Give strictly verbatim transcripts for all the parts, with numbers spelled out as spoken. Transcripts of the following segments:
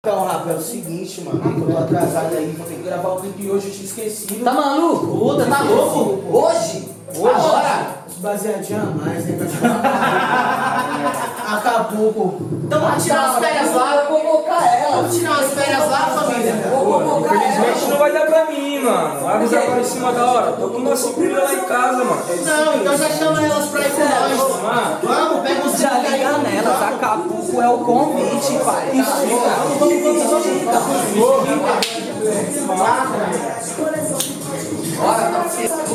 Então, Rafa, é o seguinte, mano, eu tô atrasado aí, vou ter que gravar o clipe hoje, eu tinha esquecido. Tá maluco? Puta, tá louco? Hoje? Hoje? Agora? Os baseadinhos a mais, né? Acabou. Então vamos tirar umas férias lá, eu vou convocar ela. Vamos tirar umas férias lá, família. Vou convocar ela. Infelizmente não vai dar pra mim, mano. Vai avisar agora em cima da hora. Tô com uma sobrinha lá em casa, mano. Não, então já chama elas pra ir com nós. Mano, Vamos, pega os Já liga nelas, Acapulco é o convite, pai. Vamos, vamos, vamos. Bora, tá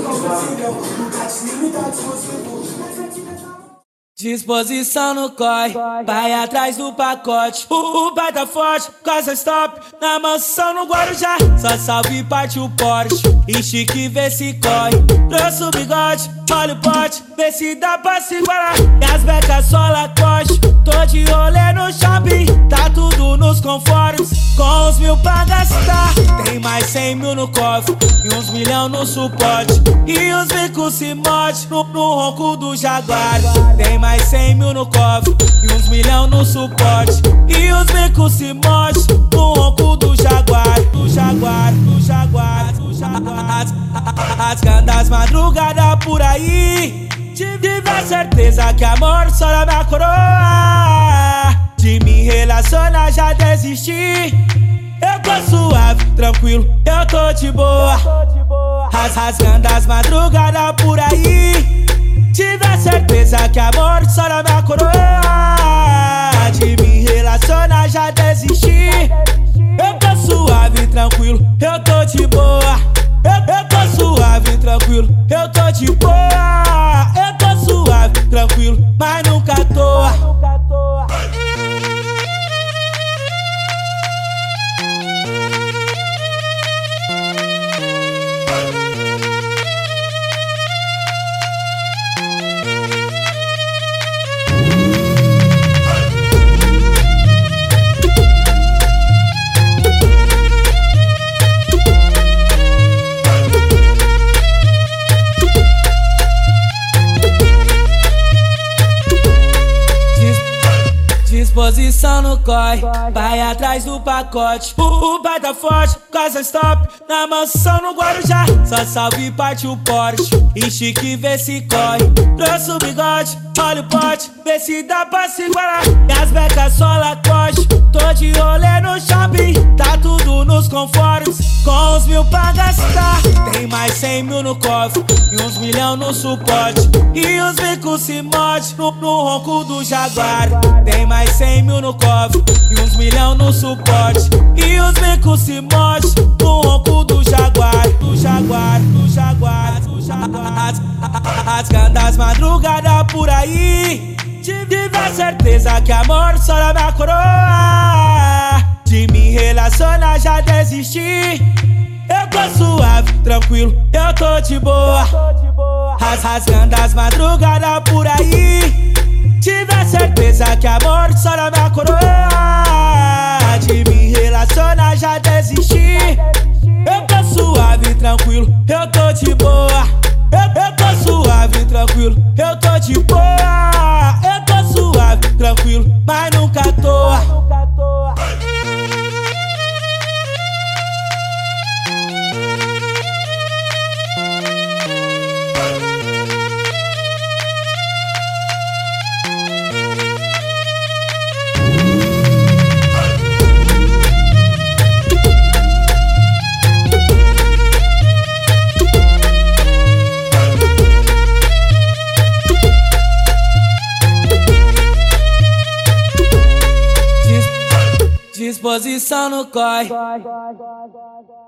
Disposição no corre, vai atrás do pacote. O, o pai tá forte, casa stop, na mansão no Guarujá. Só salve e parte o Porsche, e chique vê se corre. Trouxe o bigode, olha o pote, vê se dá pra se igualar. Minhas becas só Lacoste, tô de rolê no shopping. Tá tudo nos conformes, com os mil pra gastar. Tem mais cem mil no cofre, e uns milhão no suporte. E os bicos se morde no, no ronco do Jaguar. Tem mais cem mil no cofre e uns milhão no suporte. E os bicos se morde no ronco do Jaguar. Do Jaguar, do Jaguar, do Jaguar. Rasgando as madrugadas por aí. Tive a certeza que amor só na minha coroa. De me relacionar já desisti. Eu tô suave, tranquilo, eu tô de boa. Ras, rasgando as madrugadas por aí. Tive a certeza que amor só na minha coroa. De me relacionar já desisti. Eu tô suave, tranquilo, eu tô de boa. Eu, eu tô suave, tranquilo, eu tô de boa. Eu tô suave, tranquilo, mas nunca à toa. Disposição no corre, vai atrás do pacote. O, o pai tá forte, casa stop, na mansão no Guarujá. Só salve e parte o Porsche, e chique vê se corre. Trouxe o bigode, olha o pote, vê se dá pra se igualar. Minhas becas só Lacoste, tô de rolê no shopping. Tá tudo nos conformes, com os mil pra gastar. Tem mais cem mil no cofre, e uns milhão no suporte. E os bicos se morde no, no ronco do Jaguar. Tem mais cem mil no cofre e uns milhão no suporte. E os bicos se morde no ronco do Jaguar. Do Jaguar, do Jaguar, do Jaguar. Rasgando as madrugadas por aí. Tive a certeza que amor só na minha coroa. De me relacionar já desisti. Eu tô suave, tranquilo, eu tô de boa. Ras, rasgando as madrugadas por aí. Tive a certeza que amor só na minha coroa. De me relacionar já desisti. Eu tô suave, tranquilo, eu tô de boa. Eu, eu tô suave, tranquilo, eu tô de boa. Eu tô suave, tranquilo, mas nunca à toa. Disposição no corre.